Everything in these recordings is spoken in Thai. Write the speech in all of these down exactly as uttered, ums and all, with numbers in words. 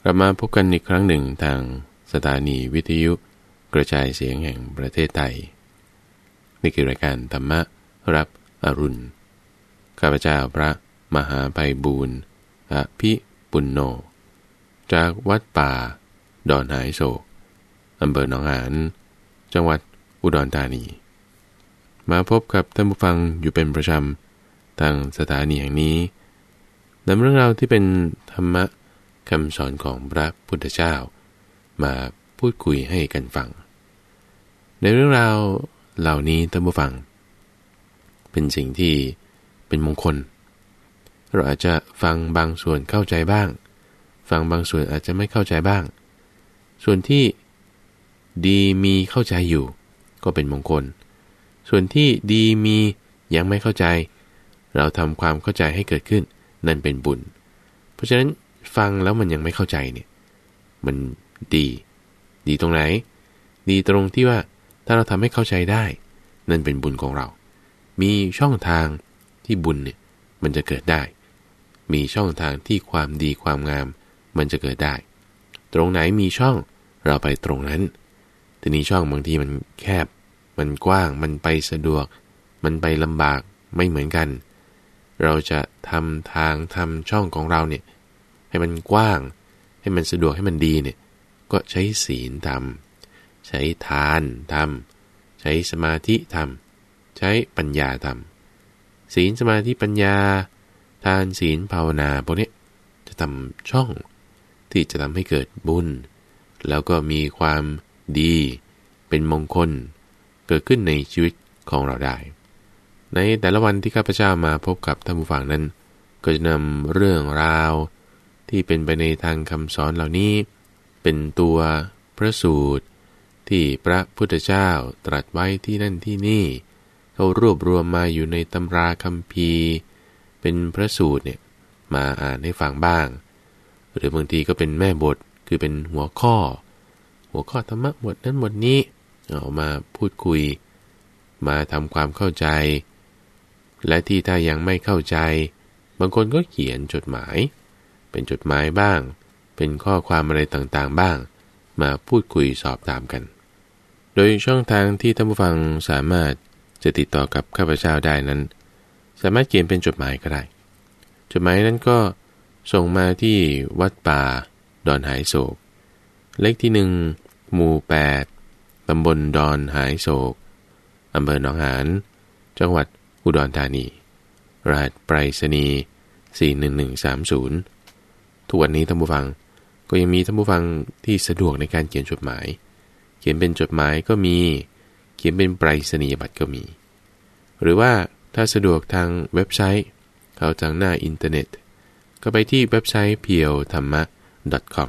เรามาพบกันอีกครั้งหนึ่งทางสถานีวิทยุกระจายเสียงแห่งประเทศไทยนี่คือรายการธรรมรับอรุณข้าพเจ้าพระมหาไพบูลย์อภิปุณโญจากวัดป่าดอนหายโศกอำเภอหนองหานจังหวัดอุดรธานีมาพบกับท่านผู้ฟังอยู่เป็นประจำทางสถานีแห่งนี้นำเรื่องราวที่เป็นธรรมะคำสอนของพระพุทธเจ้ามาพูดคุยให้กันฟังในเรื่องราวเหล่านี้ท่านผู้ฟังเป็นสิ่งที่เป็นมงคลเราอาจจะฟังบางส่วนเข้าใจบ้างฟังบางส่วนอาจจะไม่เข้าใจบ้างส่วนที่ดีมีเข้าใจอยู่ก็เป็นมงคลส่วนที่ดีมียังไม่เข้าใจเราทำความเข้าใจให้เกิดขึ้นนั่นเป็นบุญเพราะฉะนั้นฟังแล้วมันยังไม่เข้าใจเนี่ยมันดีดีตรงไหนดีตรงที่ว่าถ้าเราทำให้เข้าใจได้นั่นเป็นบุญของเรามีช่องทางที่บุญเนี่ยมันจะเกิดได้มีช่องทางที่ความดีความงามมันจะเกิดได้ตรงไหนมีช่องเราไปตรงนั้นทีนี้ช่องบางทีมันแคบมันกว้างมันไปสะดวกมันไปลำบากไม่เหมือนกันเราจะทำทางทำช่องของเราเนี่ยให้มันกว้างให้มันสะดวกให้มันดีเนี่ยก็ใช้ศีลทำใช้ทานทำใช้สมาธิทำใช้ปัญญาทำศีลสมาธิปัญญาทานศีลภาวนาพวกนี้จะทำช่องที่จะทำให้เกิดบุญแล้วก็มีความดีเป็นมงคลเกิดขึ้นในชีวิตของเราได้ในแต่ละวันที่ข้าพเจ้ามาพบกับท่านผู้ฟังนั้นก็จะนำเรื่องราวที่เป็นไปในทางคำสอนเหล่านี้เป็นตัวพระสูตรที่พระพุทธเจ้าตรัสไว้ที่นั่นที่นี่เขารวบรวมมาอยู่ในตำราคัมภีร์เป็นพระสูตรเนี่ยมาอ่านให้ฟังบ้างหรือบางทีก็เป็นแม่บทคือเป็นหัวข้อหัวข้อธรรมะบทนั้นบทนี้เอามาพูดคุยมาทำความเข้าใจและที่ถ้ายังไม่เข้าใจบางคนก็เขียนจดหมายเป็นจดหมายบ้างเป็นข้อความอะไรต่างๆบ้างมาพูดคุยสอบถามกันโดยช่องทางที่ท่านผู้ฟังสามารถจะติดต่อกับข้าพเจ้าได้นั้นสามารถเขียนเป็นจดหมายก็ได้จดหมายนั้นก็ส่งมาที่วัดป่าดอนหายโศกเลขที่หนึ่งหมู่แปดตำบลดอนหายโศกอำเภอหนองหานจังหวัดอุดรธานีรหัสไปรษณีย์สี่หนึ่งหนึ่งสามศูนย์ทุกวันนี้ท่านผู้ฟังก็ยังมีท่านผู้ฟังที่สะดวกในการเขียนจดหมายเขียนเป็นจดหมายก็มีเขียนเป็นไปรษณียบัตรก็มีหรือว่าถ้าสะดวกทางเว็บไซต์เข้าทางหน้าอินเทอร์เน็ตก็ไปที่เว็บไซต์ เพียวธรรมะ ดอท คอม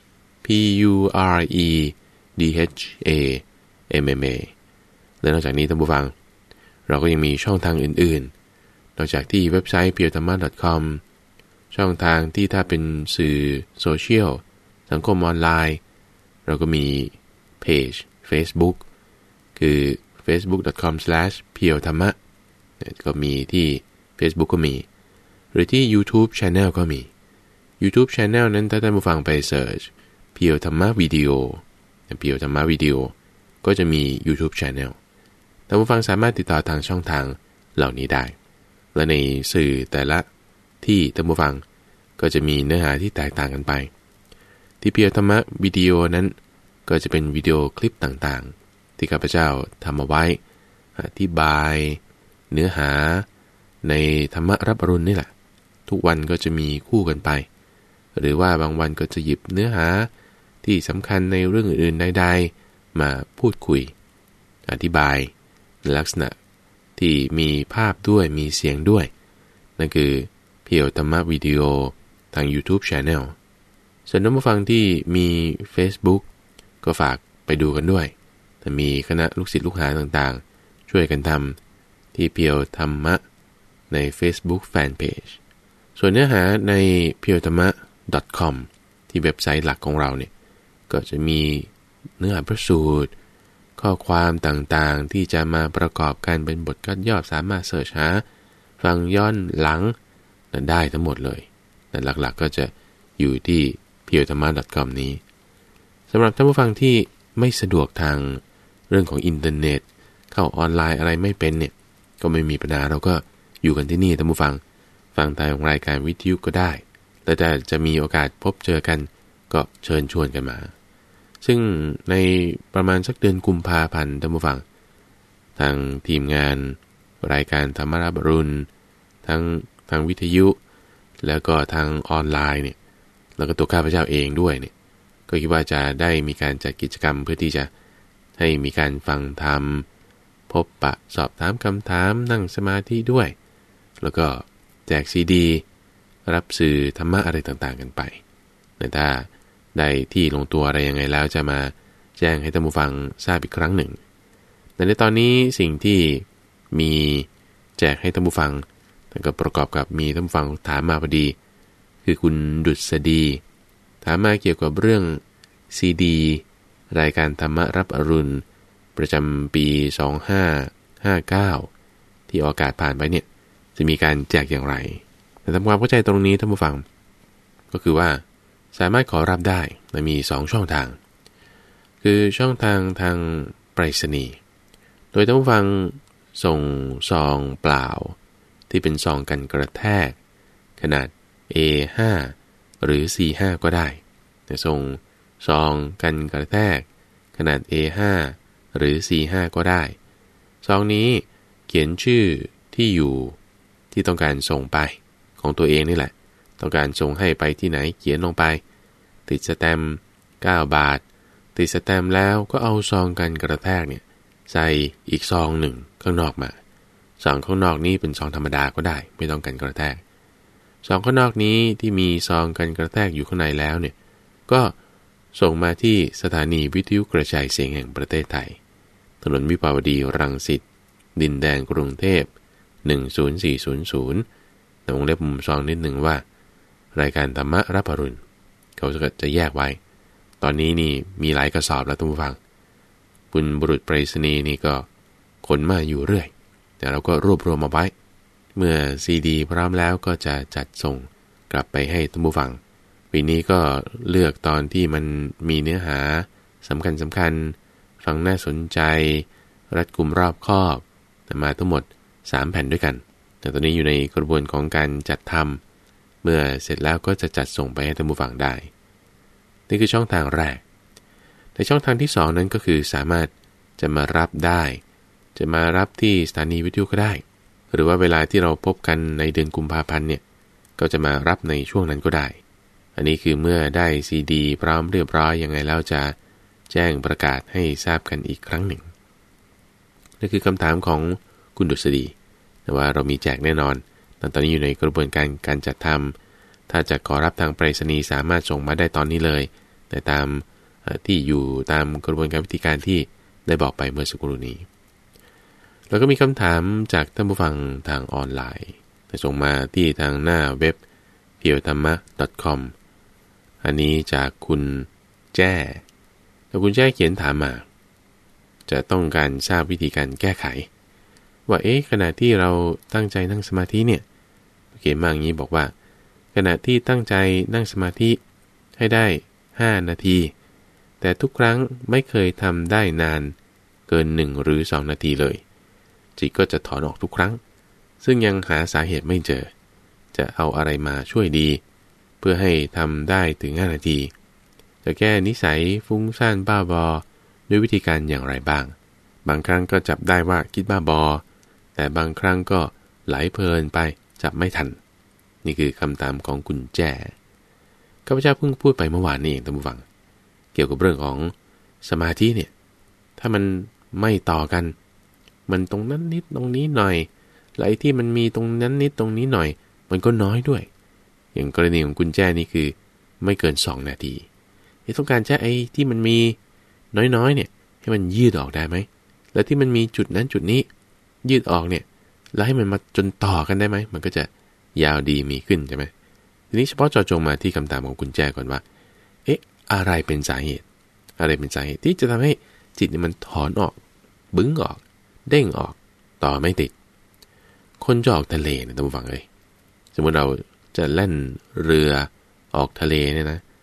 p u r e d h a m m a และนอกจากนี้ท่านผู้ฟังเราก็ยังมีช่องทางอื่นๆนอกจากที่เว็บไซต์ เพียวธรรมะ ดอท คอม ช่องทางที่ถ้าเป็นสื่อโซเชียลสังคมออนไลน์เราก็มีเพจ Facebook คือ เฟซบุ๊ก ดอท คอม สแลช เพียวธรรมะ ก็มีที่ Facebook ก็มีหรือที่ YouTube Channel ก็มี YouTube Channel นั้นถ้าท่านผู้ฟังไปเสิร์ชเพียวธรรมะวิดีโอเพียวธรรมะวิดีโอก็จะมี YouTube Channel ท่านผู้ฟังสามารถติดต่อทางช่องทางเหล่านี้ได้และในสื่อแต่ละที่ท่านผู้ฟังก็จะมีเนื้อหาที่แตกต่างกันไปที่เพียวธรรมะวิดีโอนั้นก็จะเป็นวิดีโอคลิปต่างๆที่ข้าพเจ้าทำเอาไว้อธิบายเนื้อหาในธรรมะรับอรุณนี่แหละทุกวันก็จะมีคู่กันไปหรือว่าบางวันก็จะหยิบเนื้อหาที่สำคัญในเรื่องอื่นๆใดๆมาพูดคุยอธิบายในลักษณะที่มีภาพด้วยมีเสียงด้วยนั่นคือเพียวธรรมะวิดีโอทาง YouTube Channel ส่วนท่านผู้ฟังที่มี Facebook ก็ฝากไปดูกันด้วยแต่มีคณะลูกศิษย์ลูกหาต่างๆช่วยกันทำที่เพียวธรรมะใน Facebook Fanpage ส่วนเนื้อหาใน เพียวธรรมะ ดอท คอม ที่เว็บไซต์หลักของเราเนี่ยก็จะมีเนื้อหาพระสูตรข้อความต่างๆที่จะมาประกอบกันเป็นบทคัดย่อสามารถเสิร์ชหาฟังย้อนหลังนั้นได้ทั้งหมดเลยแต่หลักๆก็จะอยู่ที่เพียวธรรมะ .com นี้สำหรับท่านผู้ฟังที่ไม่สะดวกทางเรื่องของอินเทอร์เน็ตเข้าออนไลน์อะไรไม่เป็นเนี่ยก็ไม่มีปัญหาเราก็อยู่กันที่นี่ท่านผู้ฟังฟังทางรายการวิทยุก็ได้แต่จะจะมีโอกาสพบเจอกันก็เชิญชวนกันมาซึ่งในประมาณสักเดือนกุมภาพันธ์ท่านผู้ฟังทางทีมงานรายการธรรมรับอรุณทั้งทางวิทยุแล้วก็ทางออนไลน์เนี่ยแล้วก็ตัวข้าพเจ้าเองด้วยเนี่ยก็คิดว่าจะได้มีการจัดกิจกรรมเพื่อที่จะให้มีการฟังธรรมพบปะสอบถามคำถามนั่งสมาธิด้วยแล้วก็แจกซีดีรับสื่อธรรมะอะไรต่างๆกันไปแต่ถ้าได้ที่ลงตัวอะไรยังไงแล้วจะมาแจ้งให้ท่านผู้ฟังทราบอีกครั้งหนึ่งแต่ในตอนนี้สิ่งที่มีแจกให้ท่านผู้ฟังแต่ก็ประกอบกับมีท่านผู้ฟังถามมาพอดีคือคุณดุษฎีถามมาเกี่ยวกับเรื่องซีดีรายการธรรมรับอรุณประจำปีสองพันห้าร้อยห้าสิบเก้าที่ออกอากาศผ่านไปเนี่ยจะมีการแจกอย่างไรแต่ทำความเข้าใจตรงนี้ท่านผู้ฟังก็คือว่าสามารถขอรับได้มันมีสองช่องทางคือช่องทางทางไปรษณีย์โดยท่านผู้ฟังส่งซองเปล่าที่เป็นซองกันกระแทกขนาด เอ ห้า หรือ ซี ห้า ก็ได้แต่ส่งซองกันกระแทกขนาด เอ ห้า หรือ ซี ห้า ก็ได้ซองนี้เขียนชื่อที่อยู่ที่ต้องการส่งไปของตัวเองนี่แหละต้องการส่งให้ไปที่ไหนเขียนลงไปติดสแตมป์เก้าบาทติดสแตมป์แล้วก็เอาซองกันกระแทกเนี่ยใส่อีกซองหนึ่งข้างนอกมาซองข้างนอกนี้เป็นซองธรรมดาก็ได้ไม่ต้องกันกระแทกซองข้างนอกนี้ที่มีซองกันกระแทกอยู่ข้างในแล้วเนี่ยก็ส่งมาที่สถานีวิทยุกระจายเสียงแห่งประเทศไทยถนนวิภาวดีรังสิตดินแดงกรุงเทพหนึ่งศูนย์สี่ศูนย์ศูนย์แต่วงเล็บมุมซองนิดหนึ่งว่ารายการธรรมรับอรุณเขาจะแยกไว้ตอนนี้นี่มีหลายกระสอบแล้วท่านผู้ฟังคุณบุรุษไปรษณีย์นี่ก็ขนมาอยู่เรื่อยแต่เราก็รวบรวมมาไว้เมื่อซีดีพร้อมแล้วก็จะจัดส่งกลับไปให้ท่านผู้ฟังปีนี้ก็เลือกตอนที่มันมีเนื้อหาสำคัญสำคัญฟังน่าสนใจรัดกุมรอบคอบแต่มาทั้งหมดสามแผ่นด้วยกันแต่ตอนนี้อยู่ในกระบวนของการจัดทำเมื่อเสร็จแล้วก็จะจัดส่งไปให้ท่านผู้ฟังได้นี่คือช่องทางแรกแต่ช่องทางที่สองนั้นก็คือสามารถจะมารับได้จะมารับที่สถานีวิทยุก็ได้หรือว่าเวลาที่เราพบกันในเดือนกุมภาพันธ์เนี่ยก็จะมารับในช่วงนั้นก็ได้อันนี้คือเมื่อได้ซีดีพร้อมเรียบร้อยยังไงแล้วจะแจ้งประกาศให้ทราบกันอีกครั้งหนึ่งนี่คือคำถามของคุณดุษฎีแต่ว่าเรามีแจกแน่นอนตอนนี้อยู่ในกระบวนการการจัดทำถ้าจะขอรับทางไปรษณีย์สามารถส่งมาได้ตอนนี้เลยแต่ตามที่อยู่ตามกระบวนการวิธีการที่ได้บอกไปเมื่อสักครู่นี้แล้วก็มีคำถามจากท่านผู้ฟังทางออนไลน์ส่งมาที่ทางหน้าเว็บ เพียวธรรมะ .com อันนี้จากคุณแจ้แล้วคุณแจ้เขียนถามมาจะต้องการทราบวิธีการแก้ไขว่าเอ๊ะขณะที่เราตั้งใจนั่งสมาธิเนี่ยเขียนมาอย่างนี้บอกว่าขณะที่ตั้งใจนั่งสมาธิให้ได้ห้านาทีแต่ทุกครั้งไม่เคยทำได้นานเกินหนึ่งหรือสองนาทีเลยจิตก็จะถอนออกทุกครั้งซึ่งยังหาสาเหตุไม่เจอจะเอาอะไรมาช่วยดีเพื่อให้ทำได้ถึงห้านาทีจะแก้นิสัยฟุ้งซ่านบ้าบอด้วยวิธีการอย่างไรบ้างบางครั้งก็จับได้ว่าคิดบ้าบอแต่บางครั้งก็ไหลเพลินไปจับไม่ทันนี่คือคำถามของคุณแจ้ข้าพเจ้าเพิ่งพูดไปเมื่อวานนี้เองท่านผู้ฟังเกี่ยวกับเรื่องของสมาธิเนี่ยถ้ามันไม่ต่อกันมันตรงนั้นนิดตรงนี้หน่อยและไอ้ที่มันมีตรงนั้นนิดตรงนี้หน่อยมันก็น้อยด้วยอย่างกรณีของคุณแจ้นี่คือไม่เกินสองนาทีที่ต้องการแจ้ไอ้ที่มันมีน้อยๆเนี่ยให้มันยืดออกได้ไหมแล้วที่มันมีจุดนั้นจุดนี้ยืดออกเนี่ยแล้วให้มันมาจนต่อกันได้ไหมมันก็จะยาวดีมีขึ้นใช่ไหมทีนี้เฉพาะเจาะจงมาที่คำถามของคุณแจ้ก่อนว่าเอ๊ะอะไรเป็นสาเหตุอะไรเป็นสาเหตุที่จะทำให้จิตเนี่ยมันถอนออกบึ้งออกเด้งออกต่อไม่ติดคนจะออกทะเลนะท่านผู้ฟังเลยสมมติเราจะเล่นเรือออกทะเลเนี่ยนะ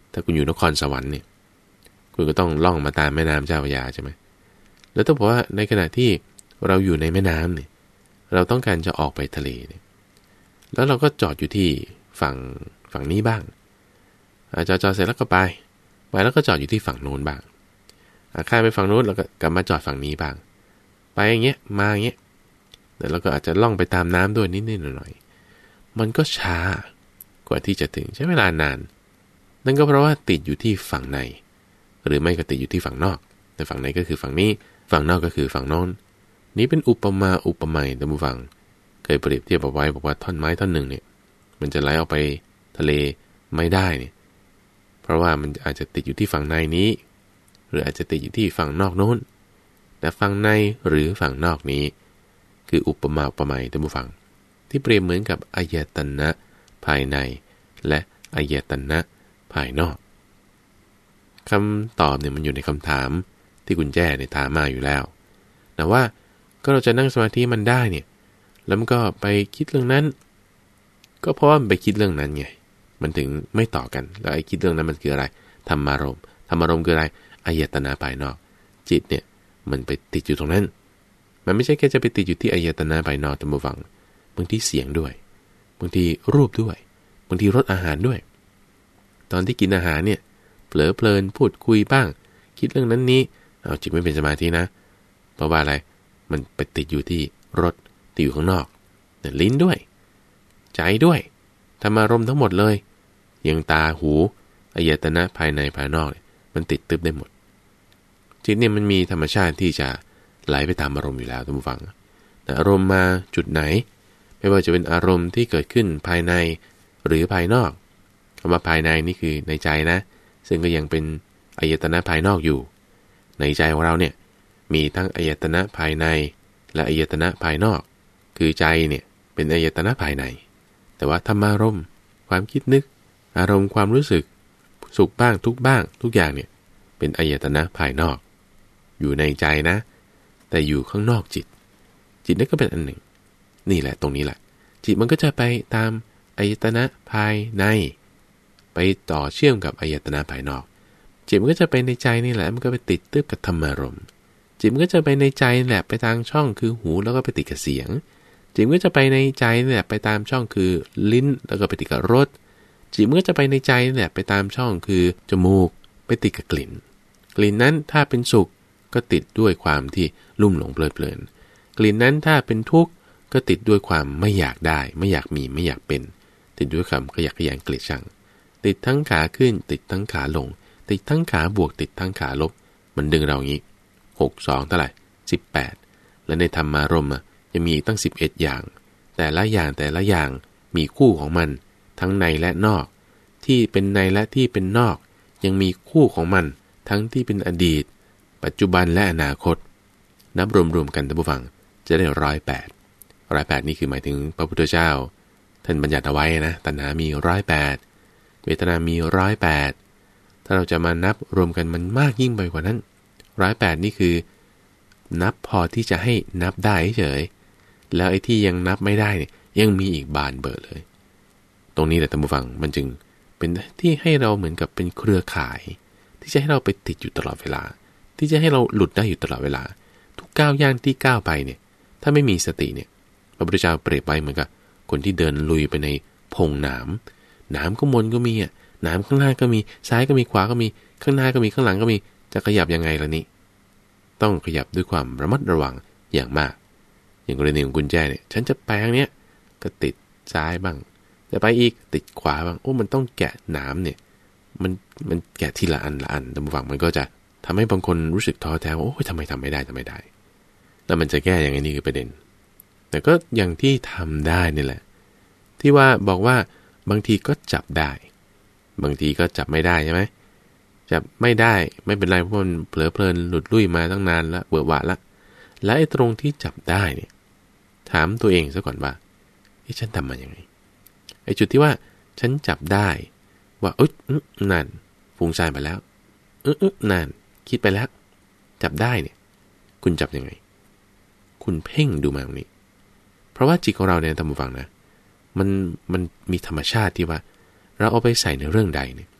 ถ้าคุณอยู่นครสวรรค์เนี่ยคุณก็ต้องล่องมาตามแม่น้ำเจ้าพระยาใช่ไหมแล้วต้องบอกว่าในขณะที่เราอยู่ในแม่น้ำเนี่ยเราต้องการจะออกไปทะเลเนี่ยแล้วเราก็จอดอยู่ที่ฝั่งฝั่งนี้บ้างจอดจอดเสร็จแล้วก็ไปไปแล้วก็จอดอยู่ที่ฝั่งโน้นบ้างข้ามไปฝั่งโน้นแล้วก็กลับมาจอดฝั่งนี้บ้างไปอย่างเงี้ยมาอย่างเงี้ยแล้วก็อาจจะล่องไปตามน้ำด้วยนิดๆหน่อยๆมันก็ช้ากว่าที่จะถึงใช้เวลานานนั่นก็เพราะว่าติดอยู่ที่ฝั่งในหรือไม่ก็ติดอยู่ที่ฝั่งนอกแต่ฝั่งในก็คือฝั่งนี้ฝั่งนอกก็คือฝั่งโน้นนี้เป็นอุปมาอุปไมยท่านผู้ฟังเคยเปรียบเทียบเอาไว้บอกว่าท่อนไม้ท่อนหนึ่งเนี่ยมันจะไหลออกไปทะเลไม่ได้เนี่ยเพราะว่ามันอาจจะติดอยู่ที่ฝั่งในนี้หรืออาจจะติดอยู่ที่ฝั่งนอกโน้นแต่ฝั่งในหรือฝั่งนอกนี้คืออุปมาอุปไมยท่านผู้ฟังที่เปรียบเหมือนกับอายตนะภายในและอายตนะภายนอกคำตอบเนี่ยมันอยู่ในคำถามที่คุณแจ้เนี่ยถามมาอยู่แล้วแต่ว่าก็เราจะนั่งสมาธิมันได้เนี่ยแล้วมันก็ไปคิดเรื่องนั้นก็เพราะว่ามันไปคิดเรื่องนั้นไงมันถึงไม่ต่อกันแล้วไอ้คิดเรื่องนั้นมันคืออะไรธรรมารมณ์ธรรมารมณ์คืออะไรอายตนะภายนอกจิตเนี่ยมันไปติดอยู่ตรงนั้นมันไม่ใช่แค่จะไปติดอยู่ที่อายตนะภายนอกท่านผู้ฟังบางทีเสียงด้วยบางทีรูปด้วยบางทีรสอาหารด้วยตอนที่กินอาหารเนี่ยเผลอเพลินพูดคุยบ้างคิดเรื่องนั้นนี้เอาจิตไม่เป็นสมาธินะเพราะว่าอะไรมันไปติดอยู่ที่รสติดอยู่ข้างนอกแต่ลิ้นด้วยใจด้วยธรรมารมณ์ทั้งหมดเลยอย่างตาหูอายตนะภายในภายนอกมันติดตึบได้หมดจิตเนี่ยมันมีธรรมชาติที่จะไหลไปตามอารมณ์อยู่แล้วท่านผู้ฟังแต่อารมณ์มาจุดไหนไม่ว่าจะเป็นอารมณ์ที่เกิดขึ้นภายในหรือภายนอกคำว่าภายในนี่คือในใจนะซึ่งก็ยังเป็นอายตนะภายนอกอยู่ในใจของเราเนี่ยมีทั้งอายตนะภายในและอายตนะภายนอกคือใจเนี่ยเป็นอายตนะภายในแต่ว่าธรรมารมณ์ความคิดนึกอารมณ์ความรู้สึกสุขบ้างทุกข์บ้างทุกอย่างเนี่ยเป็นอายตนะภายนอกอยู่ในใจนะแต่อยู่ข้างนอกจิตจิตนั่นก็เป็นอันหนึ่งนี่แหละตรงนี้แหละจิตมันก็จะไปตามอายตนะภายในไปต่อเชื่อมกับอายตนะภายนอกจิตมันก็จะไปในใจนี่แหละมันก็ไปติดตึ๊บกับธรรมารมณ์จิตมันก็จะไปในใจแหละไปทางช่องคือหูแล้วก็ไปติดกับเสียงจิตมันก็จะไปในใจนี่แหละไปตามช่องคือลิ้นแล้วก็ไปติดกับรสจิตมันก็จะไปในใจนี่แหละไปตามช่องคือจมูกไปติดกับกลิ่นกลิ่นนั้นถ้าเป็นสุขก็ติดด้วยความที่ลุ่มหลงเพลิดเพลินกลิ่นนั้นถ้าเป็นทุกข์ก็ติดด้วยความไม่อยากได้ไม่อยากมีไม่อยากเป็นติดด้วยความขยักขยงเกลียดชังติดทั้งขาขึ้นติดทั้งขาลงติดทั้งขาบวกติดทั้งขาลบมันดึงเราอย่างนี้หก สองเท่าไหร่สิบแปดและในธรรมารมณ์อ่ะยังมีอีกตั้งสิบเอ็ดอย่างแต่ละอย่างแต่ละอย่างมีคู่ของมันทั้งในและนอกที่เป็นในและที่เป็นนอกยังมีคู่ของมันทั้งที่เป็นอดีตปัจจุบันและอนาคตนับรวมๆกันท่านผู้ฟังจะได้ร้อยแปดร้อยแปดนี่คือหมายถึงพระพุทธเจ้าท่านบัญญัติเอาไว้นะตัณหามีร้อยแปดเวทนามีร้อยแปดถ้าเราจะมานับรวมกันมันมากยิ่งไปกว่านั้นร้อยแปดนี่คือนับพอที่จะให้นับได้เฉยแล้วไอ้ที่ยังนับไม่ได้เนี่ยยังมีอีกบานเบอร์เลยตรงนี้แหละท่านผู้ฟังมันจึงเป็นที่ให้เราเหมือนกับเป็นเครือข่ายที่จะให้เราไปติดอยู่ตลอดเวลาที่จะให้เราหลุดได้อยู่ตลอดเวลาทุกก้าวย่างที่ก้าวไปเนี่ยถ้าไม่มีสติเนี่ยพระพุทธเจ้าเปรียบไว้เหมือนกับคนที่เดินลุยไปในพงหนามหนามข้างบนก็มีอ่ะหนามข้างหน้าก็มีซ้ายก็มีขวาก็มีข้างหน้าก็มีข้างหลังก็มีจะขยับยังไงล่ะนี่ต้องขยับด้วยความระมัดระวังอย่างมากอย่างกรณีของคุณแจ้เนี่ยฉันจะไปทางเนี้ยก็ติดซ้ายบ้างจะไปอีกติดขวาบ้างโอ้มันต้องแกะหนามเนี่ยมันมันแกะทีละอันละอันแต่บางฝั่งมันก็จะทำให้บางคนรู้สึกท้อแท้ว่าโอ้ยทำไมทำไม่ได้ทำไม่ได้แล้วมันจะแก้ยังไงนี่คือประเด็นแต่ก็อย่างที่ทำได้นี่แหละที่ว่าบอกว่าบางทีก็จับได้บางทีก็จับไม่ได้ใช่ไหมจับไม่ได้ไม่เป็นไรเพราะมันเผลอเพลินหลุดลุ่ยมาตั้งนานแล้วเบื่อหวาดละและไอ้ตรงที่จับได้เนี่ยถามตัวเองซะก่อนว่าไอ้ฉันทำมาอย่างไงไอ้จุดที่ว่าฉันจับได้ว่าเอ๊ะนั่นฟุ้งซ่านไปแล้วเอ๊ะนั่นคิดไปแล้วจับได้เนี่ยคุณจับยังไงคุณเพ่งดูมาตรงนี้เพราะว่าจิตของเราเนี่ยท่านผู้ฟังนะมันมันมีธรรมชาติที่ว่าเราเอาไปใส่ในเรื่องใดเนี่ย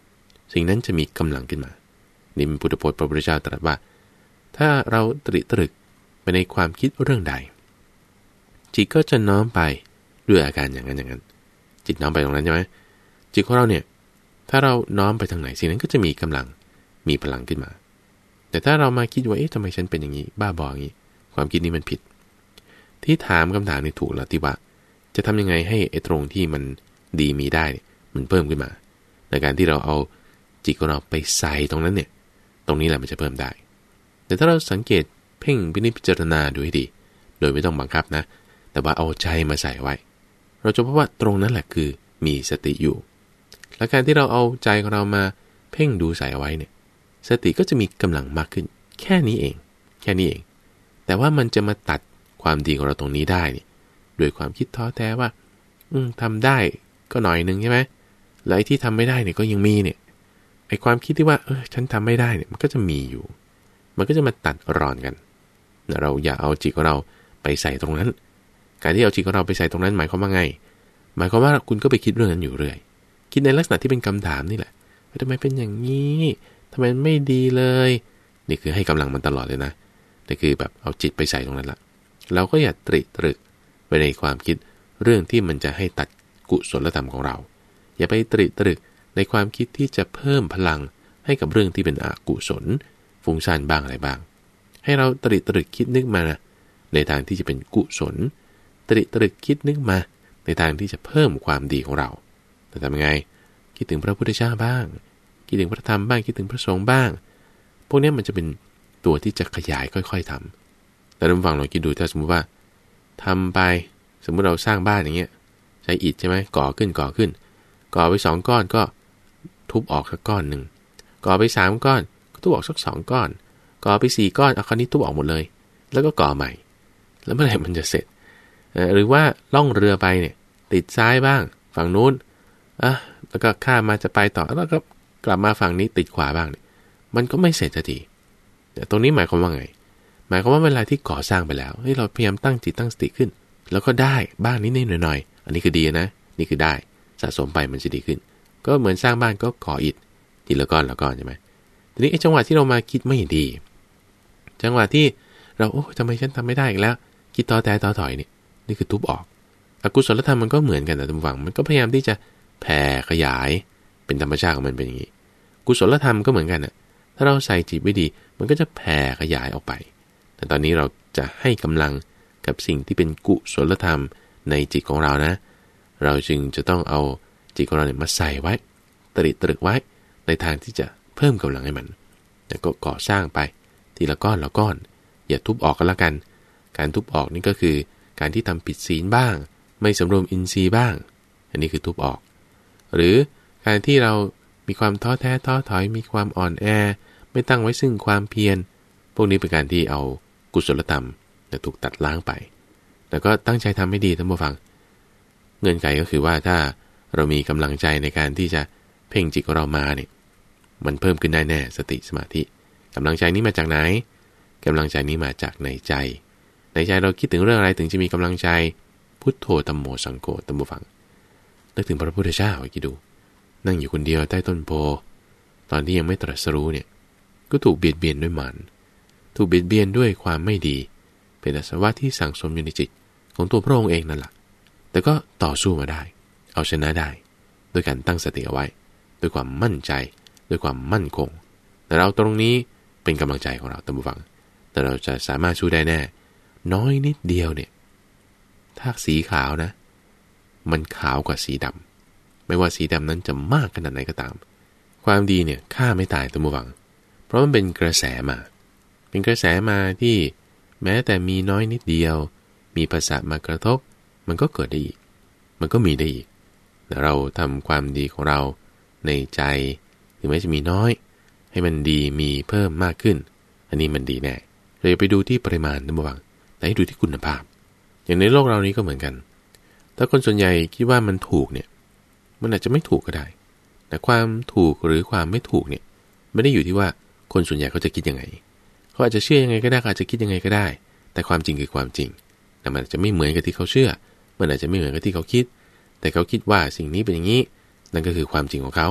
สิ่งนั้นจะมีกำลังขึ้นมานี่เป็นพุทธพจน์พระพุทธเจ้าตรัสว่าถ้าเราตริตรึกไปในความคิดเรื่องใดจิตก็จะน้อมไปด้วยอาการอย่างนั้นอย่างนั้นจิตน้อมไปตรงนั้นใช่ไหมจิตของเราเนี่ยถ้าเราน้อมไปทางไหนสิ่งนั้นก็จะมีกำลังมีพลังขึ้นมาแต่ถ้าเรามาคิดว่าเอ๊ะทำไมฉันเป็นอย่างนี้บ้าบออย่างนี้ความคิดนี้มันผิดที่ถามคำถามนี่ถูกแล้วที่ว่าจะทำยังไงให้ไอ้ตรงที่มันดีมีได้มันเพิ่มขึ้นมาในการที่เราเอาจิตของเราไปใส่ตรงนั้นเนี่ยตรงนี้แหละมันจะเพิ่มได้แต่ถ้าเราสังเกตเพ่งพินิจพิจารณาดูให้ดีโดยไม่ต้องบังคับนะแต่ว่าเอาใจมาใส่ไว้เราจะพบว่าตรงนั้นแหละคือมีสติอยู่และการที่เราเอาใจของเรามาเพ่งดูใส่ไว้เนี่ยสติก็จะมีกำลังมากขึ้นแค่นี้เองแค่นี้เองแต่ว่ามันจะมาตัดความดีของเราตรงนี้ได้เนี่ยโดยความคิดท้อแท้ว่าอืมทำได้ก็หน่อยนึงใช่ไหมแล้วไอ้ที่ทำไม่ได้เนี่ยก็ยังมีเนี่ยไอ้ความคิดที่ว่าเออฉันทำไม่ได้เนี่ยมันก็จะมีอยู่มันก็จะมาตัดรอนกันเราอย่าเอาจิตของเราไปใส่ตรงนั้นการที่เอาจิตของเราไปใส่ตรงนั้นหมายความว่าไงหมายความว่าคุณก็ไปคิดเรื่องนั้นอยู่เรื่อยคิดในลักษณะที่เป็นคำถามนี่แหละทำไมเป็นอย่างนี้ทำไมไม่ดีเลยนี่คือให้กำลังมันตลอดเลยนะแต่คือแบบเอาจิตไปใส่ตรงนั้นละเราก็อย่าตริตรึกไปในความคิดเรื่องที่มันจะให้ตัดกุศลธรรมของเราอย่าไปตริตรึกในความคิดที่จะเพิ่มพลังให้กับเรื่องที่เป็นอกุศลฟุ้งซ่านบ้างอะไรบ้างให้เราตริตรึกคิดนึกมานะในทางที่จะเป็นกุศลตริตรึกคิดนึกมาในทางที่จะเพิ่มความดีของเราแต่ทำยังไงคิดถึงพระพุทธเจ้าบ้างคิดถึงพระธรรมบ้างคิดถึงพระสงฆ์บ้างพวกนี้มันจะเป็นตัวที่จะขยายค่อยๆทำแต่ท่านฟังลองคิดดูถ้าสมมติว่าทำไปสมมติเราสร้างบ้านอย่างเงี้ยใช้อิฐใช่ไหมก่อขึ้นก่อขึ้นก่อไปสองก้อนก็ทุบออกสักก้อนหนึ่งก่อไปสามก้อนก็ทุบออกสักสองก้อนก่อไปสี่ก้อนเอาคราวนี้ทุบออกหมดเลยแล้วก็ก่อใหม่แล้วเมื่อไหร่มันจะเสร็จหรือว่าล่องเรือไปเนี่ยติดซ้ายบ้างฝั่งนู้นอ่ะแล้วก็ข้ามมาจะไปต่อแล้วก็กลับมาฝั่งนี้ติดขวาบ้างเนี่ยมันก็ไม่เสร็จสักทีแต่ตรงนี้หมายความว่าไงหมายความว่าเวลาที่ก่อสร้างไปแล้วเฮ้ยเราพยายามตั้งจิตตั้งสติขึ้นแล้วก็ได้บ้างนิดๆหน่อยๆอันนี้คือดีนะนี่คือได้สะสมไปมันจะดีขึ้นก็เหมือนสร้างบ้านก็ก่ออิฐทีละก้อนละก้อนใช่ไหมทีนี้ไอ้จังหวะที่เรามาคิดไม่ดีจังหวะที่เราโอ้ทำไมฉันทำไม่ได้อีกแล้วคิดท้อแท้ท้อถอยนี่นี่คือทุบออกอกุศลธรรมมันก็เหมือนกันแต่ท่านฟังมันก็พยายามที่จะแผ่ขยายเป็นธรรมชาติของมันเป็นอย่างนี้กุศลธรรมก็เหมือนกันน่ะถ้าเราใส่จิตไว้ดีมันก็จะแผ่ขยายออกไปแต่ตอนนี้เราจะให้กำลังกับสิ่งที่เป็นกุศลธรรมในจิตของเรานะเราจึงจะต้องเอาจิตของเราเนี่ยมาใส่ไว้ตริตรึกไว้ในทางที่จะเพิ่มกำลังให้มันแล้วก็ก่อสร้างไปทีละก้อนละก้อนอย่าทุบออกกันละกันการทุบออกนี่ก็คือการที่ทำผิดศีลบ้างไม่สำรวมอินทรีย์บ้างอันนี้คือทุบออกหรือการที่เรามีความท้อแท้ท้อถอยมีความอ่อนแอไม่ตั้งไว้ซึ่งความเพียรพวกนี้เป็นการที่เอากุศลธรรมจะถูกตัดล้างไปแล้วก็ตั้งใจทำให้ดีท่านผู้ฟังเงื่อนไขก็คือว่าถ้าเรามีกำลังใจในการที่จะเพ่งจิตของเรามาเนี่ยมันเพิ่มขึ้นได้แน่สติสมาธิกำลังใจนี้มาจากไหนกำลังใจนี้มาจากในใจในใจเราคิดถึงเรื่องอะไรถึงจะมีกำลังใจพุทโธธัมโมสังโฆท่านผู้ฟังนึกถึงพระพุทธเจ้าคิดดูนั่งอยู่คนเดียวใต้ต้นโพตอนที่ยังไม่ตรัสรู้เนี่ยก็ถูกเบียดเบียนด้วยมารถูกเบียดเบียนด้วยความไม่ดีเป็นอาสวะที่สั่งสมอยู่ในจิตของตัวพระองค์เองนั่นแหละแต่ก็ต่อสู้มาได้เอาชนะได้ด้วยการตั้งสติเอาไว้ด้วยความมั่นใจด้วยความมั่นคงแต่เราตรงนี้เป็นกำลังใจของเราท่านผู้ฟังแต่เราจะสามารถสู้ได้แน่น้อยนิดเดียวเนี่ยถ้าสีขาวนะมันขาวกว่าสีดำไม่ว่าสีดำนั้นจะมากขนาดไหนก็ตามความดีเนี่ยฆ่าไม่ตายท่านผู้ฟังเพราะมันเป็นกระแสมาเป็นกระแสมาที่แม้แต่มีน้อยนิดเดียวมีภาษามากระทบมันก็เกิดได้อีกมันก็มีได้อีกแต่เราทำความดีของเราในใจถึงแม้จะมีน้อยให้มันดีมีเพิ่มมากขึ้นอันนี้มันดีแน่เราจะไปดูที่ปริมาณท่านผู้ฟังแต่ให้ดูที่คุณภาพอย่างในโลกเรานี้ก็เหมือนกันถ้าคนส่วนใหญ่คิดว่ามันถูกเนี่ยมันอาจจะไม่ถูกก็ได้แต่ความถูกหรือความไม่ถูกเนี่ยไม่ได้อยู่ที่ว่าคนส่วนใหญ่เขาจะคิดยังไงเขาอาจจะเชื่อยังไงก็ได้อาจจะคิดยังไงก็ได้แต่ความจริงคือความจริงแต่มันอาจจะไม่เหมือนกับที่เขาเชื่อมันอาจจะไม่เหมือนกับที่เขาคิดแต่เขาคิดว่าสิ่งนี้เป็นอย่างนี้นั่นก็คือความจริงของเขา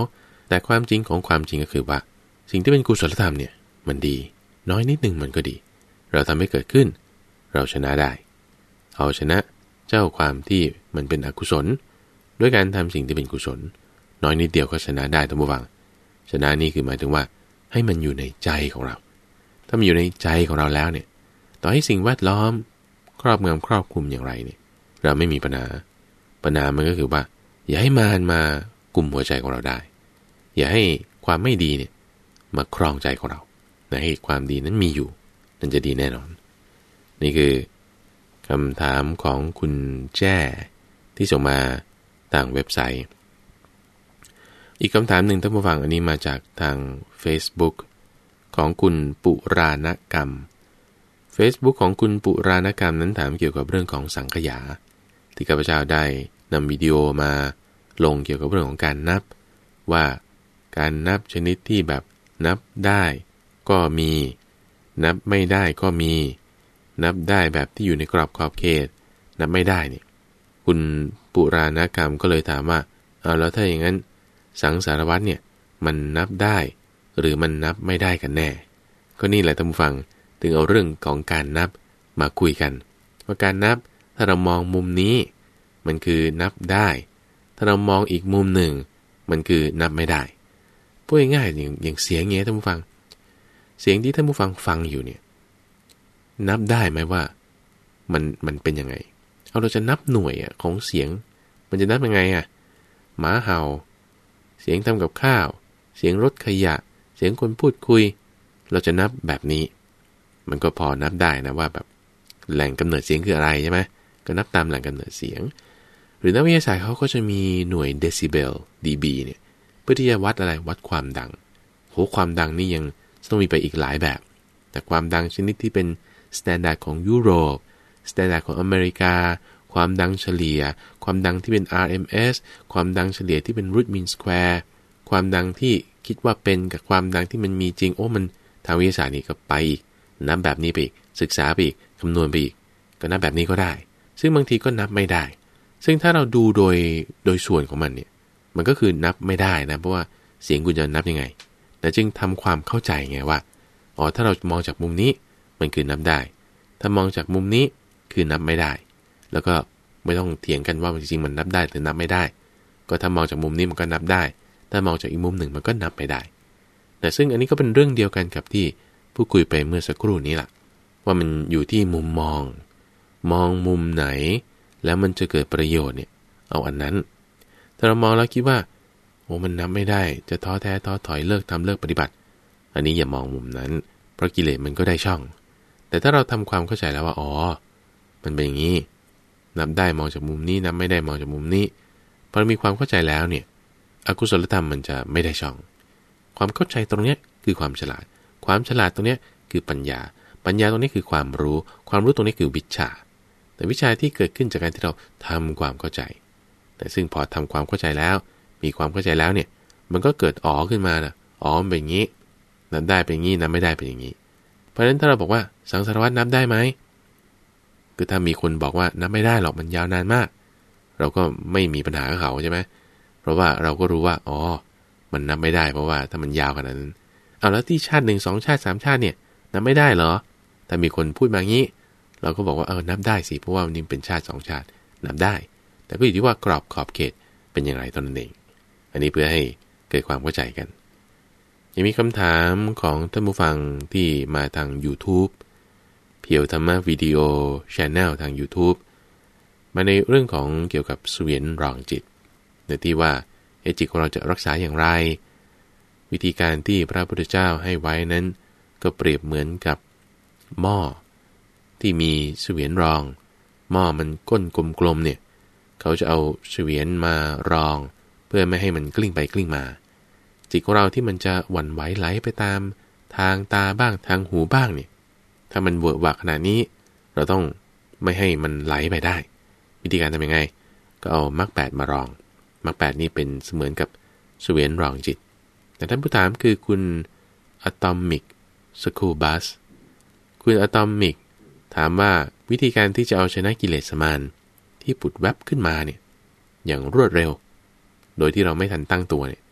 แต่ความจริงของความจริงก็คือว่าสิ่งที่เป็นกุศลธรรมเนี่ยมันดีน้อยนิดนึงมันก็ดีเราทำให้เกิดขึ้นเราชนะได้เอาชนะเจ้าความที่มันเป็นอกุศลด้วยการทำสิ่งที่เป็นกุศลน้อยนิดเดียวก็ชนะได้ท่านผู้ฟังชนะนี่คือหมายถึงว่าให้มันอยู่ในใจของเราถ้ามันอยู่ในใจของเราแล้วเนี่ยต่อให้สิ่งแวดล้อมครอบงำครอบคลุมอย่างไรเนี่ยเราไม่มีปัญหาปัญหามันก็คือว่าอย่าให้มารมากุมหัวใจของเราได้อย่าให้ความไม่ดีเนี่ยมาครองใจของเราให้ความดีนั้นมีอยู่นั่นจะดีแน่นอนนี่คือคำถามของคุณแจ้ที่ส่งมาทางเว็บไซต์อีกคำถามหนึ่งท่านผู้ฟังอันนี้มาจากทาง Facebook ของคุณปุรานกรรม Facebook ของคุณปุรานกรรมนั้นถามเกี่ยวกับเรื่องของสังขยาที่ข้าพเจ้าได้นำวิดีโอมาลงเกี่ยวกับเรื่องของการนับว่าการนับชนิดที่แบบนับได้ก็มีนับไม่ได้ก็มีนับได้แบบที่อยู่ในกรอบขอบเขตนับไม่ได้เนี่ยคุณปุรานกรรมก็เลยถามว่าเอาแล้วถ้าอย่างนั้นสังสารวัฏเนี่ยมันนับได้หรือมันนับไม่ได้กันแน่ก็นี่แหละท่านผู้ฟังถึงเอาเรื่องของการนับมาคุยกันว่าการนับถ้าเรามองมุมนี้มันคือนับได้ถ้าเรามองอีกมุมหนึ่งมันคือนับไม่ได้พูดง่ายๆอย่างอย่างเสียงเงี้ยท่านผู้ฟังเสียงที่ท่านผู้ฟังฟังอยู่เนี่ยนับได้ไหมว่ามันมันเป็นยังไงเอาเราจะนับหน่วยอ่ะของเสียงมันจะนับยังไงอ่ะหมาเห่าเสียงทำกับข้าวเสียงรถขยะเสียงคนพูดคุยเราจะนับแบบนี้มันก็พอนับได้นะว่าแบบแหล่งกำเนิดเสียงคืออะไรใช่ไหมก็นับตามแหล่งกำเนิดเสียงหรือนักวิทยาศาสตร์เขาก็จะมีหน่วยเดซิเบล ดี บี เนี่ยเพื่อที่จะวัดอะไรวัดความดังโหความดังนี่ยังต้องมีไปอีกหลายแบบแต่ความดังชนิดที่เป็นสแตนดาร์ดของยุโรปสแตนดาร์ดของอเมริกาความดังเฉลี่ยความดังที่เป็น อาร์ เอ็ม เอส ความดังเฉลี่ยที่เป็น root mean square ความดังที่คิดว่าเป็นกับความดังที่มันมีจริงโอ้มันทางวิทยาศาสตร์นี่ก็ไปอีกนับแบบนี้ไปอีกศึกษาไปอีกคำนวณไปอีกก็นับแบบนี้ก็ได้ซึ่งบางทีก็นับไม่ได้ซึ่งถ้าเราดูโดยโดยส่วนของมันเนี่ยมันก็คือนับไม่ได้นะเพราะว่าเสียงคุณจะนับยังไงแต่จึงทำความเข้าใจไงว่าอ๋อถ้าเรามองจากมุมนี้มันคือนับได้ถ้ามองจากมุมนี้คือนับไม่ได้แล้วก็ไม่ต้องเถียงกันว่าจริงๆมันนับได้หรือนับไม่ได้ก็ถ้ามองจากมุมนี้มันก็นับได้ถ้ามองจากอีกมุมหนึ่งมันก็นับไม่ได้แต่ซึ่งอันนี้ก็เป็นเรื่องเดียวกันกับที่ผู้คุยไปเมื่อสักครู่นี้แหละว่ามันอยู่ที่มุมมองมองมุมไหนแล้วมันจะเกิดประโยชน์เนี่ยเอาอันนั้นถ้าเรามองแล้วคิดว่าโอ้มันนับไม่ได้จะท้อแท้ท้อถอยเลิกทำเลิกปฏิบัติอันนี้อย่ามองมุมนั้นเพราะกิเลสมันก็ได้ช่องแต่ถ้าเราทำความเข้าใจแล้วว่าอ๋อมันเป็นอย่างนี้นับได้มองจากมุมนี้นับไม่ได้มองจากมุมนี้พอมีความเข้าใจแล้วเนี่ยอกุศลธรรมมันจะไม่ได้ช่องความเข้าใจตรงนี้คือความฉลาดความฉลาดตรงนี้คือปัญญาปัญญาตรงนี้คือความรู้ความรู้ตรงนี้คือวิชาแต่วิชาที่เกิดขึ้นจากการที่เราทำความเข้าใจแต่ซึ่งพอทำความเข้าใจแล้วมีความเข้าใจแล้วเนี่ยมันก็เกิดอ๋อขึ้นมานะอ๋อมันเป็นอย่างนี้นับได้เป็นอย่างนี้นับไม่ได้เป็นอย่างนี้เพราะฉะนั้นถ้าเราบอกว่าสังสารวัฏนับได้ไหมคือถ้ามีคนบอกว่านับไม่ได้หรอกมันยาวนานมากเราก็ไม่มีปัญหากับเขาใช่ไหมเพราะว่าเราก็รู้ว่าอ๋อมันนับไม่ได้เพราะว่าถ้ามันยาวขนาดนั้นเอาแล้วที่ชาติหนึ่งสองชาติสามชาติเนี่ยนับไม่ได้เหรอถ้ามีคนพูดมางี้เราก็บอกว่าเออนับได้สิเพราะว่ามันเป็นชาติสองชาตินับได้แต่ก็อยู่ที่ว่ากรอบขอบเขตเป็นอย่างไรตอนนั้นเองอันนี้เพื่อให้เกิดความเข้าใจกันยังมีคำถามของท่านผู้ฟังที่มาทาง YouTube เพียวธรรมะวิดีโอ Channel ทาง YouTube มาในเรื่องของเกี่ยวกับเสวียนรองจิตในที่ว่าจิตของเราจะรักษาอย่างไรวิธีการที่พระพุทธเจ้าให้ไว้นั้นก็เปรียบเหมือนกับหม้อที่มีเสวียนรองหม้อมันก้นกลมๆเนี่ยเขาจะเอาเสวียนมารองเพื่อไม่ให้มันกลิ้งไปกลิ้งมาจิตของเราที่มันจะหวั่นไหวไหลไปตามทางตาบ้างทางหูบ้างเนี่ยถ้ามันเวอะหวะขนาดนี้เราต้องไม่ให้มันไหลไปได้วิธีการทำยังไงก็เอามรรคแปดมารองมรรคแปดนี่เป็นเสมือนกับเสวียนรองจิตแต่ท่านผู้ถามคือคุณอะตอมิกสคูบัสคุณอะตอมิกถามว่าวิธีการที่จะเอาชนะกิเลสมารที่ผุดแวบขึ้นมาเนี่ยอย่างรวดเร็วโดยที่เราไม่ทันตั้งตัวเนี่ย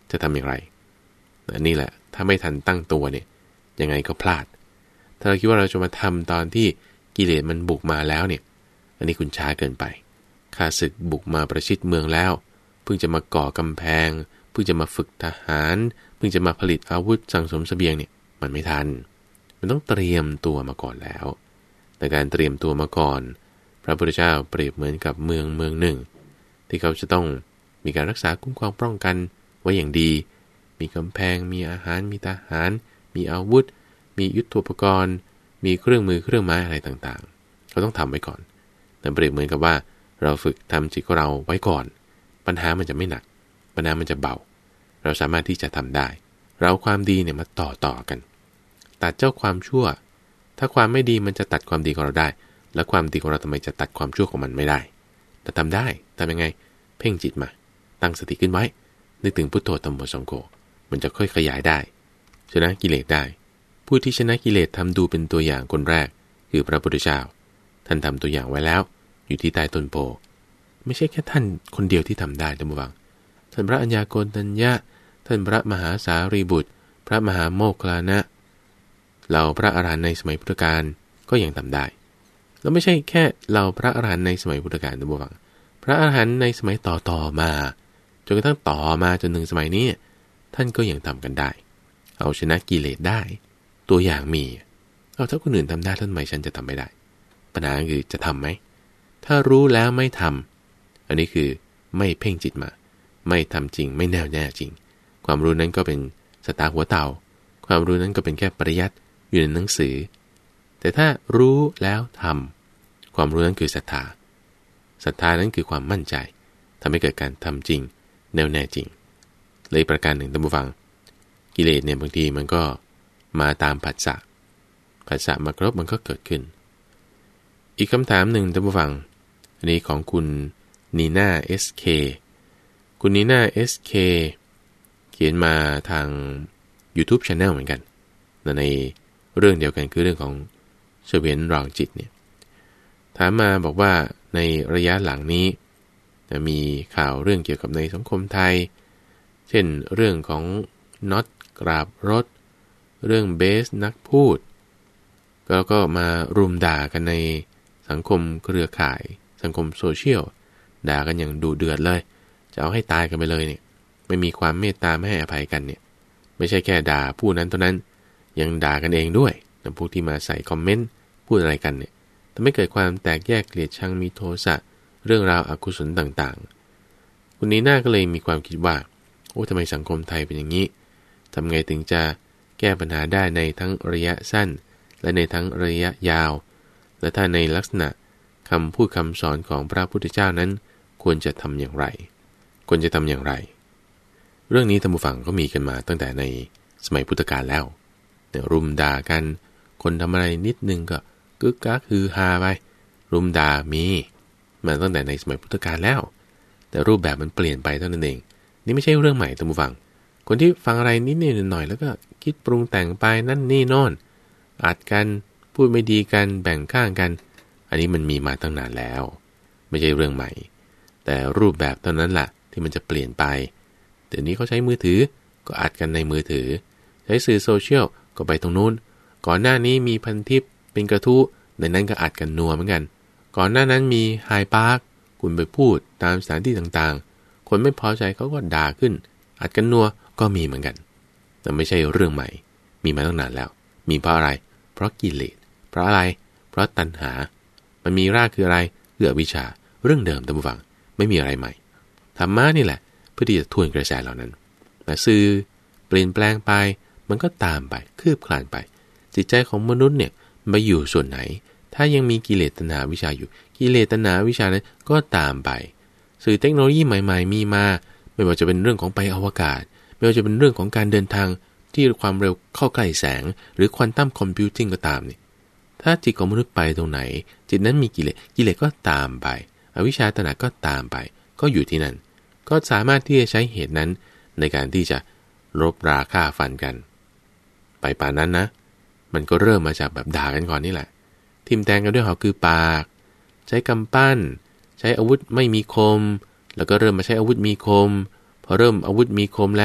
จะทำอย่างไรอันนี้แหละถ้าไม่ทันตั้งตัวเนี่ยยังไงก็พลาดถ้าเราคิดว่าเราจะมาทำตอนที่กิเลสมันบุกมาแล้วเนี่ยอันนี้คุณช้าเกินไปข้าศึกบุกมาประชิดเมืองแล้วเพิ่งจะมาก่อกำแพงเพิ่งจะมาฝึกทหารเพิ่งจะมาผลิตอาวุธสั่งสมเสบียงเนี่ยมันไม่ทันมันต้องเตรียมตัวมาก่อนแล้วแต่การเตรียมตัวมาก่อนพระพุทธเจ้าเปรียบเหมือนกับเมืองเมืองหนึ่งที่เขาจะต้องมีการรักษาคุ้มครองป้องกันไว้อย่างดีมีกำแพงมีอาหารมีทหารมีอาวุธมียุทโธปกรณ์มีเครื่องมือเครื่องไม้อะไรต่างๆเขาต้องทำไว้ก่อนแต่เปรียบเหมือนกับว่าเราฝึกทำจิตของเราไว้ก่อนปัญหามันจะไม่หนักปัญหามันจะเบาเราสามารถที่จะทำได้เราความดีเนี่ยมาต่อต่อกันตัดเจ้าความชั่วถ้าความไม่ดีมันจะตัดความดีของเราได้แล้วความดีของเราทำไมจะตัดความชั่วของมันไม่ได้แต่ทำได้ทำยังไงเพ่งจิตมาตั้งสติขึ้นไว้นึกถึงพุทโธธัมโมสังโฆมันจะค่อยขยายได้ชนะกิเลสได้ผู้ที่ชนะกิเลสทำดูเป็นตัวอย่างคนแรกคือพระพุทธเจ้าท่านทำตัวอย่างไว้แล้วอยู่ที่ใต้ต้นโพไม่ใช่แค่ท่านคนเดียวที่ทำได้ท่านผู้ฟังท่านพระอัญญาโกณฑัญญะท่านพระมหาสารีบุตรพระมหาโมคคัลลานะเหล่าพระอรหันต์ในสมัยพุทธกาลก็ยังทำได้แล้วไม่ใช่แค่เหล่าพระอรหันต์ในสมัยพุทธกาลท่านผู้ฟังพระอรหันต์ในสมัยต่อต่อมาจนกระทั่งต่อมาจนถึงสมัยนี้ท่านก็ยังทำกันได้เอาชนะกิเลสได้ตัวอย่างมีเอาถ้าคนอื่นทำได้ท่านทำไมฉันจะทำไม่ได้ปัญหาคือจะทำไหมถ้ารู้แล้วไม่ทำอันนี้คือไม่เพ่งจิตมาไม่ทำจริงไม่แน่วแน่จริงความรู้นั้นก็เป็นสตาร์หัวเต่าความรู้นั้นก็เป็นแค่ปริยัติอยู่ในหนังสือแต่ถ้ารู้แล้วทำความรู้นั้นคือศรัทธาศรัทธานั้นคือความมั่นใจทำให้เกิดการทำจริงแน่วแน่จริงเลยประการหนึ่งท่านผู้ฟังกิเลสเนี่ยบางทีมันก็มาตามผัสสะผัสสะมากรบมันก็เกิดขึ้นอีกคำถามหนึ่งท่านผู้ฟังอันนี้ของคุณนีน่า เอส เค คุณนีน่า เอส เค เขียนมาทาง YouTube Channel เหมือนกันในเรื่องเดียวกันคือเรื่องของเสวียนรองจิตเนี่ยถามมาบอกว่าในระยะหลังนี้มีข่าวเรื่องเกี่ยวกับในสังคมไทยเช่นเรื่องของน็อตกราบรถเรื่องเบสนักพูดแล้วก็มารุมด่ากันในสังคมเครือข่ายสังคมโซเชียลด่ากันอย่างดุเดือดเลยจะเอาให้ตายกันไปเลยเนี่ยไม่มีความเมตตาไม่ให้อภัยกันเนี่ยไม่ใช่แค่ด่าผู้นั้นเท่านั้นยังด่ากันเองด้วยแต่พวกที่มาใส่คอมเมนต์พูดอะไรกันเนี่ยทำให้เกิดความแตกแยกเกลียดชังมีโทสะเรื่องราวอกุศลต่างๆคุณนีน่าก็เลยมีความคิดว่าโอ้ทำไมสังคมไทยเป็นอย่างนี้ทำไงถึงจะแก้ปัญหาได้ในทั้งระยะสั้นและในทั้งระยะยาวและถ้าในลักษณะคำพูดคำสอนของพระพุทธเจ้านั้นควรจะทำอย่างไรควรจะทำอย่างไรเรื่องนี้ท่านผู้ฟังก็มีกันมาตั้งแต่ในสมัยพุทธกาลแล้วเนี่ยรุมด่ากันคนทำอะไรนิดนึงก็กึกกักฮือฮาไปรุมด่ามีมาตั้งแต่ในสมัยพุทธกาลแล้วแต่รูปแบบมันเปลี่ยนไปเท่านั้นเองนี่ไม่ใช่เรื่องใหม่ท่านผู้ฟังคนที่ฟังอะไรนิดนิดหน่อยๆแล้วก็คิดปรุงแต่งไปนั่นนี่โน่นอัดกันพูดไม่ดีกันแบ่งข้างกันอันนี้มันมีมาตั้งนานแล้วไม่ใช่เรื่องใหม่แต่รูปแบบเท่านั้นแหละที่มันจะเปลี่ยนไปเดี๋ยวนี้เขาใช้มือถือก็อัดกันในมือถือใช้สื่อโซเชียลก็ไปตรงนู้นก่อนหน้านี้มีพันทิปเป็นกระทู้ในนั้นก็อัดกันนัวเหมือนกันก่อนหน้านั้นมีไฮพาร์คคุณไปพูดตามสถานที่ต่างๆคนไม่พอใจเขาก็ด่าขึ้นอัดกันนัวก็มีเหมือนกันแต่ไม่ใช่เรื่องใหม่มีมาตั้งนานแล้วมีเพราะอะไรเพราะกิเลสเพราะอะไรเพราะตัณหามันมีรากคืออะไรคืออวิชชาเรื่องเดิมท่านผู้ฟังไม่มีอะไรใหม่ธรรมะนี่แหละเพื่อที่จะทวนกระแสเหล่านั้นแต่สื่อเปลี่ยนแปลงไปมันก็ตามไปคืบคลานไปจิตใจของมนุษย์เนี่ยมาอยู่ส่วนไหนถ้ายังมีกิเลสตัณหาวิชาอยู่กิเลสตัณหาวิชานั้นก็ตามไปสื่อเทคโนโลยีใหม่ๆมีมาไม่ว่าจะเป็นเรื่องของไปอวกาศไม่ว่าจะเป็นเรื่องของการเดินทางที่ความเร็วเข้าใกล้แสงหรือควอนตัมคอมพิวติ้งก็ตามนี่ถ้าจิตของมนุษย์ไปตรงไหนจิตนั้นมีกิเลสกิเลสก็ตามไปอวิชชาตัณหาก็ตามไปก็อยู่ที่นั่นก็สามารถที่จะใช้เหตุนั้นในการที่จะรบราฆ่าฟันกันไปป่านนั้นนะมันก็เริ่มมาจากแบบด่ากันก่อนนี่แหละทิมแทงกันด้วยหอกคือปากใช้กำปั้นใช้อาวุธไม่มีคมแล้วก็เริ่มมาใช้อาวุธมีคมพอเริ่มอาวุธมีคมแล้ว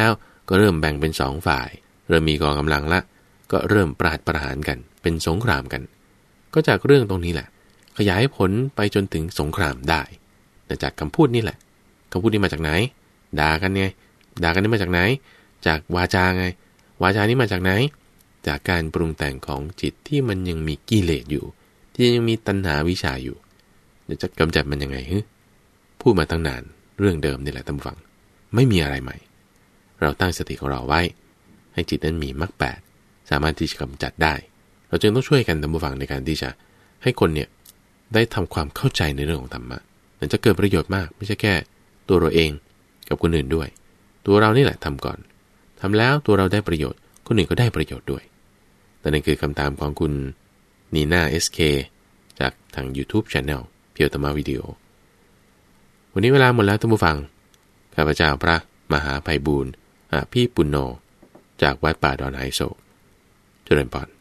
ก็เริ่มแบ่งเป็นสองฝ่ายเริ่มมีกองกำลังละก็เริ่มปราดประหารกันเป็นสงครามกันก็จากเรื่องตรงนี้แหละขยายผลไปจนถึงสงครามได้แต่จากคำพูดนี่แหละคำพูดนี้มาจากไหนด่ากันไงด่ากันนี่มาจากไหนจากวาจาไงวาจานี้มาจากไหนจากการปรุงแต่งของจิตที่มันยังมีกิเลสอยู่ที่ยังมีตัณหาวิชาอยู่จะกำจัดมันยังไงฮึพูดมาตั้งนานเรื่องเดิมนี่แหละท่านผู้ฟังไม่มีอะไรใหม่เราตั้งสติของเราไว้ให้จิตนั้นมีมรรคแปดสามารถที่จะกำจัดได้เราจึงต้องช่วยกันท่านผู้ฟังในการที่จะให้คนเนี่ยได้ทำความเข้าใจในเรื่องของธรรมะมันจะเกิดประโยชน์มากไม่ใช่แค่ตัวเราเองกับคนอื่นด้วยตัวเรานี่แหละทำก่อนทำแล้วตัวเราได้ประโยชน์คนอื่นก็ได้ประโยชน์ด้วยแต่นั่นคือคำถามของคุณนีน่า เอส เค จากทาง YouTube Channel เพียวธรรมะวิดีโอวันนี้เวลาหมดแล้วท่านผู้ฟังข้าพเจ้าพระมหาไพบูลย์อภิปุณโญจากวัดป่าดอนไฮโศกเจริญพร